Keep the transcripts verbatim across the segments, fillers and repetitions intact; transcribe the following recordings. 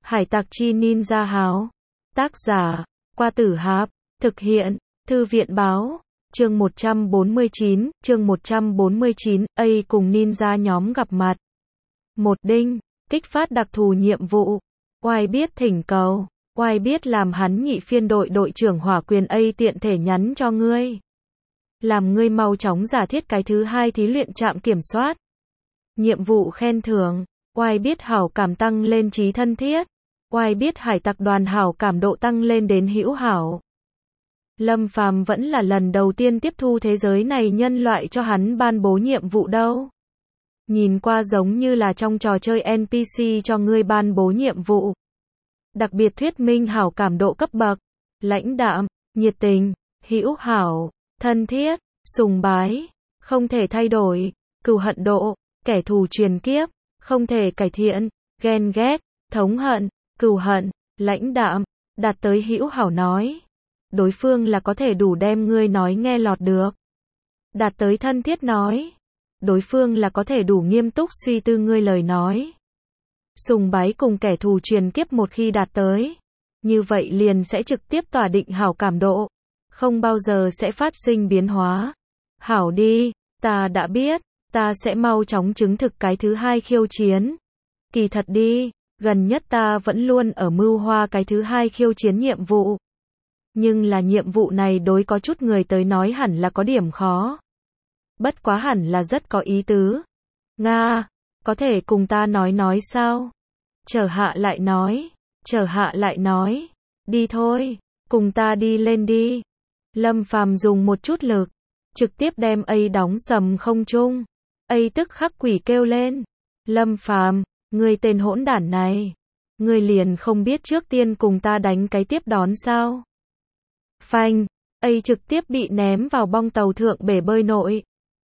Hải tặc chi ninja háo. Tác giả, Qua Tử Hạp. Thực hiện, Thư viện báo. Chương một trăm bốn mươi chín, chương một trăm bốn mươi chín, A cùng ninja nhóm gặp mặt. Một đinh, kích phát đặc thù nhiệm vụ. Oai biết thỉnh cầu. Oai biết làm hắn nhị phiên đội đội trưởng hỏa quyền A tiện thể nhắn cho ngươi. Làm ngươi mau chóng giả thiết cái thứ hai thí luyện trạm kiểm soát. Nhiệm vụ khen thưởng. Oai biết hảo cảm tăng lên trí thân thiết. Oai biết hải tặc đoàn hảo cảm độ tăng lên đến hữu hảo. Lâm Phàm vẫn là lần đầu tiên tiếp thu thế giới này nhân loại cho hắn ban bố nhiệm vụ đâu. Nhìn qua giống như là trong trò chơi en pê xê cho ngươi ban bố nhiệm vụ. Đặc biệt thuyết minh hảo cảm độ cấp bậc, lãnh đạm, nhiệt tình, hữu hảo, thân thiết, sùng bái, không thể thay đổi, cừu hận độ, kẻ thù truyền kiếp, không thể cải thiện, ghen ghét, thống hận, cừu hận, lãnh đạm, đạt tới hữu hảo nói. Đối phương là có thể đủ đem ngươi nói nghe lọt được. Đạt tới thân thiết nói. Đối phương là có thể đủ nghiêm túc suy tư ngươi lời nói. Sùng bái cùng kẻ thù truyền kiếp một khi đạt tới. Như vậy liền sẽ trực tiếp tỏa định hảo cảm độ. Không bao giờ sẽ phát sinh biến hóa. Hảo đi, ta đã biết, ta sẽ mau chóng chứng thực cái thứ hai khiêu chiến. Kỳ thật đi, gần nhất ta vẫn luôn ở mưu hoa cái thứ hai khiêu chiến nhiệm vụ. Nhưng là nhiệm vụ này đối có chút người tới nói hẳn là có điểm khó. Bất quá hẳn là rất có ý tứ. Nga, có thể cùng ta nói nói sao? Chờ hạ lại nói, chờ hạ lại nói. Đi thôi, cùng ta đi lên đi. Lâm Phàm dùng một chút lực, trực tiếp đem A đóng sầm không trung. A tức khắc quỷ kêu lên. Lâm Phàm, ngươi tên hỗn đản này. Ngươi liền không biết trước tiên cùng ta đánh cái tiếp đón sao? Phanh, A trực tiếp bị ném vào bong tàu thượng bể bơi nội.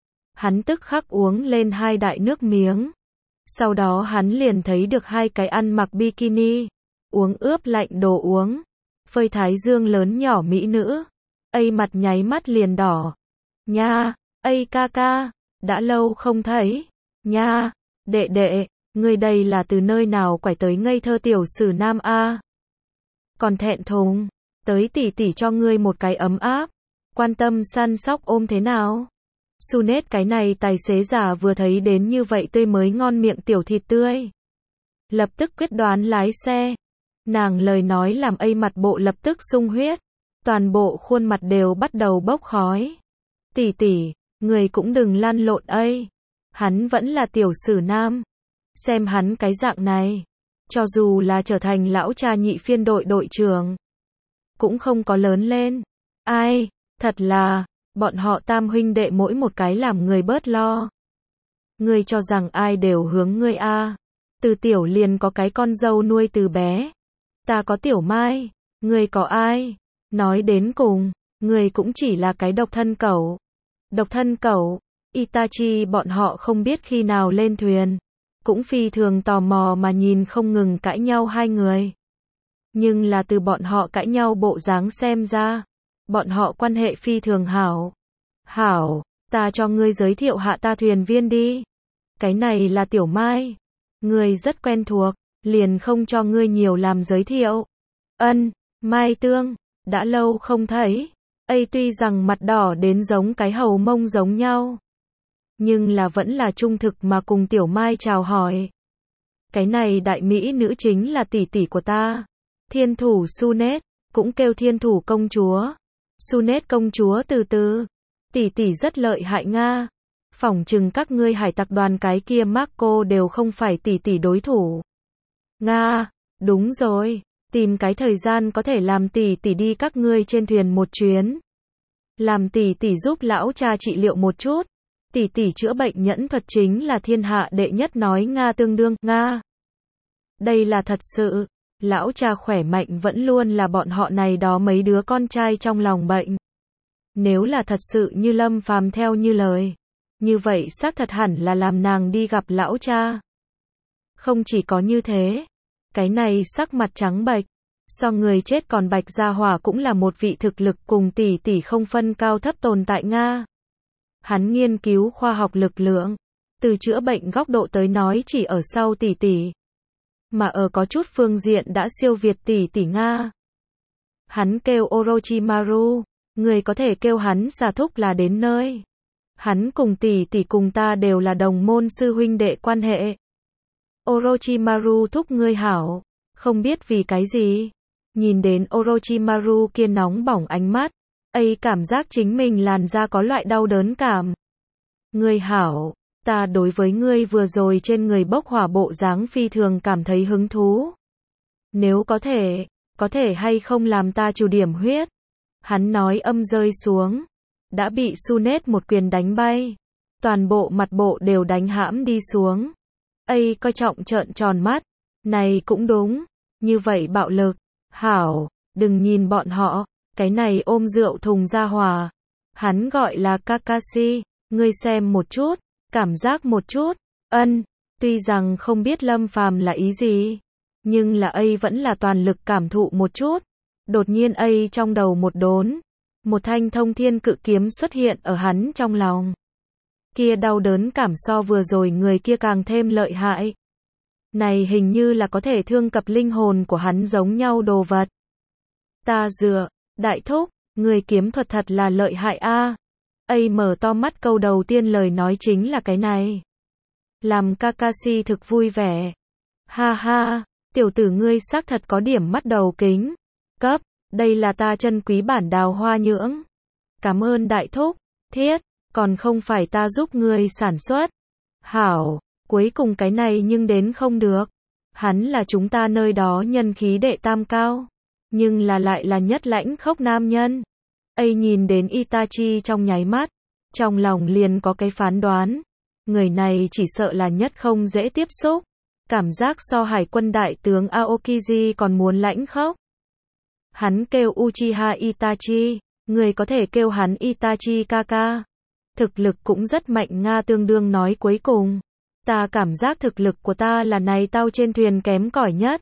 Hắn tức khắc uống lên hai đại nước miếng. Sau đó hắn liền thấy được hai cái ăn mặc bikini, uống ướp lạnh đồ uống, phơi thái dương lớn nhỏ mỹ nữ. A mặt nháy mắt liền đỏ. Nha, A ca ca, đã lâu không thấy. Nha, đệ đệ, ngươi đây là từ nơi nào quải tới ngây thơ tiểu sử nam a? Còn thẹn thùng. Tới tỉ tỉ cho ngươi một cái ấm áp, quan tâm săn sóc ôm thế nào? Sunet cái này tài xế giả vừa thấy đến như vậy tươi mới ngon miệng tiểu thịt tươi. Lập tức quyết đoán lái xe. Nàng lời nói làm A mặt bộ lập tức sung huyết. Toàn bộ khuôn mặt đều bắt đầu bốc khói. Tỉ tỉ, người cũng đừng lăn lộn A. Hắn vẫn là tiểu sử nam. Xem hắn cái dạng này. Cho dù là trở thành lão cha nhị phiên đội đội trưởng. Cũng không có lớn lên. Ai, thật là, bọn họ tam huynh đệ mỗi một cái làm người bớt lo. Ngươi cho rằng ai đều hướng ngươi a? Từ tiểu liền có cái con dâu nuôi từ bé. Ta có Tiểu Mai, ngươi có ai? Nói đến cùng, ngươi cũng chỉ là cái độc thân cẩu. Độc thân cẩu, Itachi bọn họ không biết khi nào lên thuyền. Cũng phi thường tò mò mà nhìn không ngừng cãi nhau hai người. Nhưng là từ bọn họ cãi nhau bộ dáng xem ra, bọn họ quan hệ phi thường hảo. Hảo, ta cho ngươi giới thiệu hạ ta thuyền viên đi. Cái này là Tiểu Mai. Ngươi rất quen thuộc, liền không cho ngươi nhiều làm giới thiệu. Ân, Mai Tương, đã lâu không thấy. A tuy rằng mặt đỏ đến giống cái hầu mông giống nhau. Nhưng là vẫn là trung thực mà cùng Tiểu Mai chào hỏi. Cái này đại mỹ nữ chính là tỷ tỷ của ta. Thiên thủ Sunet, cũng kêu thiên thủ công chúa. Sunet công chúa từ từ. Tỷ tỷ rất lợi hại Nga. Phỏng chừng các ngươi hải tặc đoàn cái kia Marco đều không phải tỷ tỷ đối thủ. Nga, đúng rồi. Tìm cái thời gian có thể làm tỷ tỷ đi các ngươi trên thuyền một chuyến. Làm tỷ tỷ giúp lão cha trị liệu một chút. Tỷ tỷ chữa bệnh nhẫn thuật chính là thiên hạ đệ nhất nói Nga tương đương. Nga. Đây là thật sự. Lão cha khỏe mạnh vẫn luôn là bọn họ này đó mấy đứa con trai trong lòng bệnh. Nếu là thật sự như Lâm Phàm theo như lời, như vậy xác thật hẳn là làm nàng đi gặp lão cha. Không chỉ có như thế, cái này sắc mặt trắng bệch, so người chết còn bạch gia hỏa cũng là một vị thực lực cùng tỷ tỷ không phân cao thấp tồn tại Nga. Hắn nghiên cứu khoa học lực lượng, từ chữa bệnh góc độ tới nói chỉ ở sau tỷ tỷ. mà ở có chút phương diện đã siêu việt tỷ tỷ Nga. Hắn kêu Orochimaru, người có thể kêu hắn xà thúc là đến nơi. Hắn cùng tỷ tỷ cùng ta đều là đồng môn sư huynh đệ quan hệ. Orochimaru thúc ngươi hảo, không biết vì cái gì. Nhìn đến Orochimaru kia nóng bỏng ánh mắt, ấy cảm giác chính mình làn da có loại đau đớn cảm. Ngươi hảo, ta đối với ngươi vừa rồi trên người bốc hỏa bộ dáng phi thường cảm thấy hứng thú. Nếu có thể, có thể hay không làm ta trừ điểm huyết. Hắn nói âm rơi xuống, đã bị Sunet một quyền đánh bay. Toàn bộ mặt bộ đều đánh hãm đi xuống. Ây coi trọng trợn tròn mắt. Này cũng đúng, như vậy bạo lực. Hảo, đừng nhìn bọn họ, cái này ôm rượu thùng ra hòa. Hắn gọi là Kakashi, ngươi xem một chút, cảm giác một chút. Ân, tuy rằng không biết Lâm Phàm là ý gì, nhưng là ấy vẫn là toàn lực cảm thụ một chút. Đột nhiên ấy trong đầu một đốn, một thanh thông thiên cự kiếm xuất hiện ở hắn trong lòng. Kia đau đớn cảm so vừa rồi người kia càng thêm lợi hại. Này hình như là có thể thương cập linh hồn của hắn giống nhau đồ vật. Ta dựa, đại thúc, người kiếm thuật thật là lợi hại a. Ấy mở to mắt câu đầu tiên lời nói chính là cái này. Làm Kakashi thực vui vẻ. Ha ha, tiểu tử ngươi xác thật có điểm mắt đầu kính. Cấp, đây là ta chân quý bản đào hoa nhưỡng. Cảm ơn đại thúc, thiết, còn không phải ta giúp ngươi sản xuất. Hảo, cuối cùng cái này nhưng đến không được. Hắn là chúng ta nơi đó nhân khí đệ tam cao, nhưng là lại là nhất lãnh khốc nam nhân. Ấy nhìn đến Itachi trong nháy mắt, trong lòng liền có cái phán đoán. Người này chỉ sợ là nhất không dễ tiếp xúc. Cảm giác so hải quân đại tướng Aokiji còn muốn lãnh khốc. Hắn kêu Uchiha Itachi, người có thể kêu hắn Itachi Kaka. Thực lực cũng rất mạnh Nga tương đương nói cuối cùng. Ta cảm giác thực lực của ta là này tao trên thuyền kém cỏi nhất.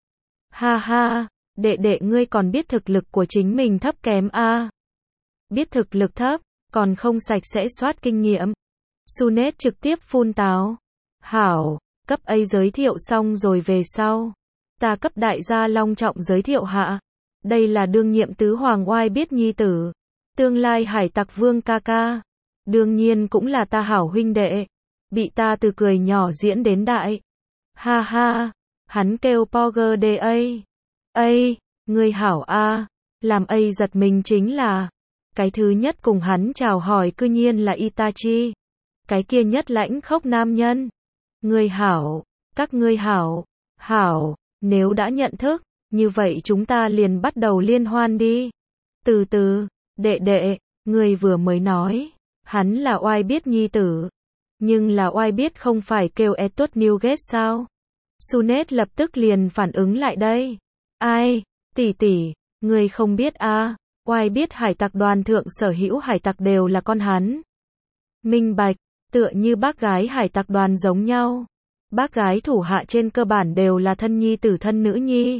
Ha ha, đệ đệ ngươi còn biết thực lực của chính mình thấp kém a? À? Biết thực lực thấp, còn không sạch sẽ soát kinh nghiệm. Sunet trực tiếp phun táo. Hảo, cấp A giới thiệu xong rồi về sau. Ta cấp đại gia long trọng giới thiệu hạ. Đây là đương nhiệm tứ hoàng oai biết nhi tử. Tương lai hải tặc vương ca ca. Đương nhiên cũng là ta hảo huynh đệ. Bị ta từ cười nhỏ diễn đến đại. Ha ha, hắn kêu Poger de A. A, người hảo a. Làm A giật mình chính là, cái thứ nhất cùng hắn chào hỏi cư nhiên là Itachi. Cái kia nhất lãnh khốc nam nhân. Người hảo, các ngươi hảo, hảo, nếu đã nhận thức, như vậy chúng ta liền bắt đầu liên hoan đi. Từ từ, đệ đệ, người vừa mới nói, hắn là oai biết nhi tử. Nhưng là oai biết không phải kêu Etuất Newgate sao? Sunet lập tức liền phản ứng lại đây. Ai, tỷ tỷ, người không biết a? À? Oai biết hải tặc đoàn thượng sở hữu hải tặc đều là con hắn. Minh bạch, tựa như bác gái hải tặc đoàn giống nhau. Bác gái thủ hạ trên cơ bản đều là thân nhi tử thân nữ nhi.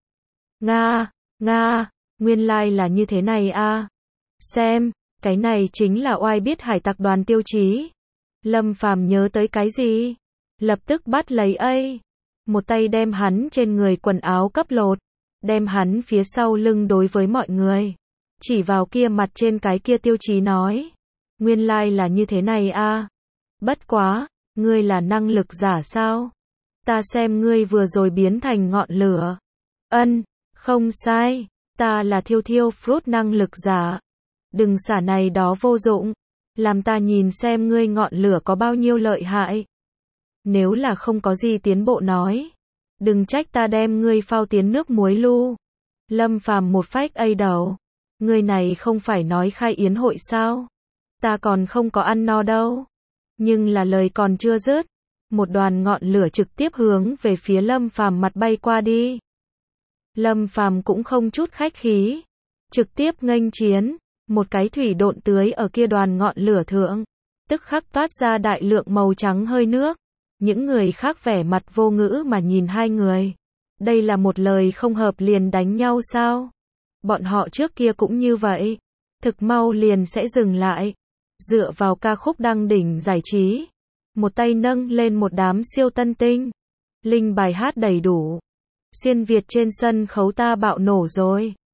Nga, Nga, nguyên lai là như thế này a. À? Xem, cái này chính là oai biết hải tặc đoàn tiêu chí. Lâm Phàm nhớ tới cái gì? Lập tức bắt lấy A. Một tay đem hắn trên người quần áo cấp lột. Đem hắn phía sau lưng đối với mọi người. Chỉ vào kia mặt trên cái kia tiêu chí nói. Nguyên lai là như thế này a. À? Bất quá, ngươi là năng lực giả sao? Ta xem ngươi vừa rồi biến thành ngọn lửa. Ân, không sai. Ta là thiêu thiêu fruit năng lực giả. Đừng xả này đó vô dụng. Làm ta nhìn xem ngươi ngọn lửa có bao nhiêu lợi hại. Nếu là không có gì tiến bộ nói. Đừng trách ta đem ngươi phao tiến nước muối lu. Lâm Phàm một phách A đầu. Ngươi này không phải nói khai yến hội sao? Ta còn không có ăn no đâu. Nhưng là lời còn chưa dứt. Một đoàn ngọn lửa trực tiếp hướng về phía Lâm Phàm mặt bay qua đi. Lâm Phàm cũng không chút khách khí. Trực tiếp nghênh chiến. Một cái thủy độn tưới ở kia đoàn ngọn lửa thượng. Tức khắc toát ra đại lượng màu trắng hơi nước. Những người khác vẻ mặt vô ngữ mà nhìn hai người. Đây là một lời không hợp liền đánh nhau sao? Bọn họ trước kia cũng như vậy. Thực mau liền sẽ dừng lại. Dựa vào ca khúc đăng đỉnh giải trí. Một tay nâng lên một đám siêu tân tinh. Linh bài hát đầy đủ. Xuyên Việt trên sân khấu ta bạo nổ rồi.